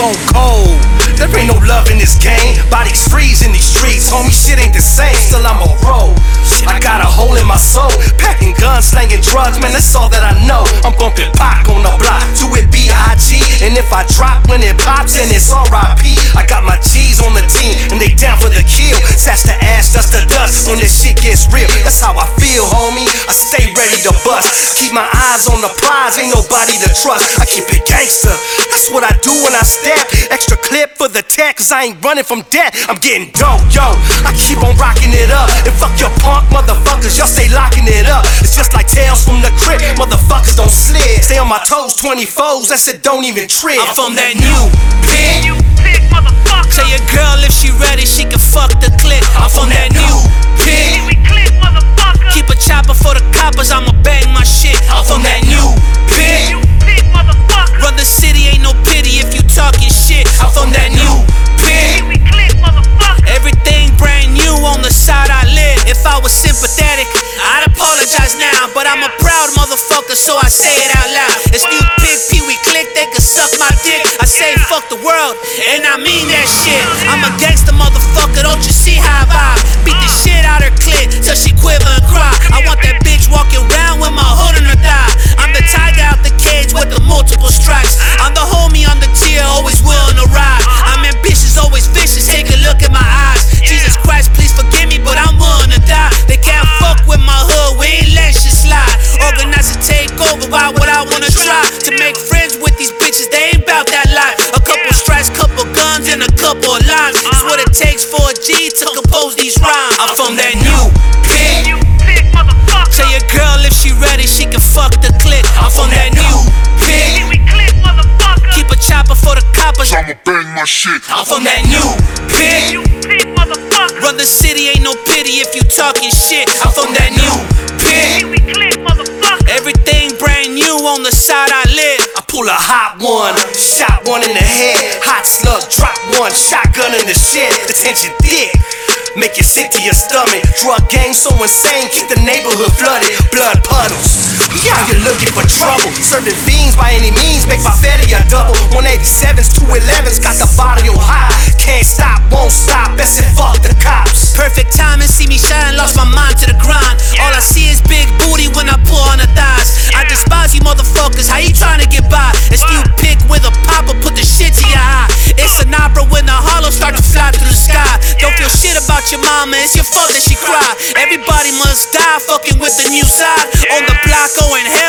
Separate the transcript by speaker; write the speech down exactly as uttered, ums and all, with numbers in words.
Speaker 1: stone cold. There ain't no love in this game. Bodies freeze in these streets, homie, shit ain't the same. Still I'm a roll. I got a hole in my soul. Packing guns, slanging drugs, man, that's all that I know. I'm bumping Pac on the block, do it B I G. And if I drop when it pops, then it's R I P. I got my G's on the team, and they down for the kill. Sash the ash, dust the dust, when this shit gets real. That's how I feel, homie, I stay ready to bust. Keep my eyes on the prize, ain't nobody to trust. I keep it gangster, that's what I do when I step. Extra clip for the tech, cause I ain't running from death. I'm getting dope, yo, I keep on rocking it up. And fuck your punk motherfuckers, y'all stay locking it up. It's just like Tales from the Crypt, motherfuckers don't slid. Stay on my toes, twenty-fours, that shit don't even trip.
Speaker 2: I'm from that new pig.
Speaker 3: You sick motherfucker.
Speaker 2: Say your girl if she ready, she can fuck the click. I'm from that new pig.
Speaker 3: We click motherfucker.
Speaker 2: Keep a chopper for the coppers, I'ma bang my shit. I'm from that new pig.
Speaker 3: You sick motherfucker.
Speaker 2: Run the city, ain't no pity if you talking shit. I'm from that new pig.
Speaker 3: We click motherfucker.
Speaker 2: Everything brand new on the side I live. If I was sympathetic, I'd apologize now. But I'm a proud motherfucker, so I say it out loud. It's new pig, Pee Wee click, they can suck my dick. I say fuck the world, and I mean that shit. I'm a gangster motherfucker, don't you see how I vibe? Beat the shit out her clit till she quiver and cry. I want that bitch walking around with my hood on her thigh. I'm the tiger out the cage with the multiple stripes. I'm the homie on the tier, always willing to ride. I'm ambitious, always vicious, take a look at my eyes. Jesus Christ, please forgive me, but I'm willing to die. They can't fuck with my hood, we ain't let shit slide. Organize a takeover, why would I wanna try to make friends with these bitches? They ain't bout that life. A couple strikes, couple guns, and a couple of lines. It's what it takes for a G to compose these rhymes. I'm from that new pig.
Speaker 3: You sick motherfucker.
Speaker 2: Say your girl if she ready, she can fuck the click. I'm from that new pig.
Speaker 3: We click motherfucker.
Speaker 2: Keep a chopper for the coppers,
Speaker 4: I'ma bang my shit.
Speaker 2: I'm from that new pig.
Speaker 3: You sick motherfucker.
Speaker 2: Run the city, ain't no pity if you talking shit. I'm from that new pig.
Speaker 3: We click motherfucker.
Speaker 2: Everything brand new on the side I live.
Speaker 1: I pull a hot one, shot one in the head. Hot slug, drop one, shotgun in the shed. Attention thick, make you sick to your stomach. Drug game so insane, keep the neighborhood flooded. Blood puddles, we out here looking for trouble. Serving fiends by any means, make my fatty a double. one eighty-sevens, two elevens, got the body on high. Can't stop, won't stop, best it fuck the cops.
Speaker 2: Perfect timing, see me shine, lost my mind to the grind. All I see is big booty when I pull on the thighs. I despise you motherfuckers, how you trying to get by? It's you pick with a popper, put the shit to your eye. It's an opera when the hollows start to fly through the sky. Don't feel shit about your mama, it's your fault that she cry. Everybody must die, fucking with the new side. On the block, going hell.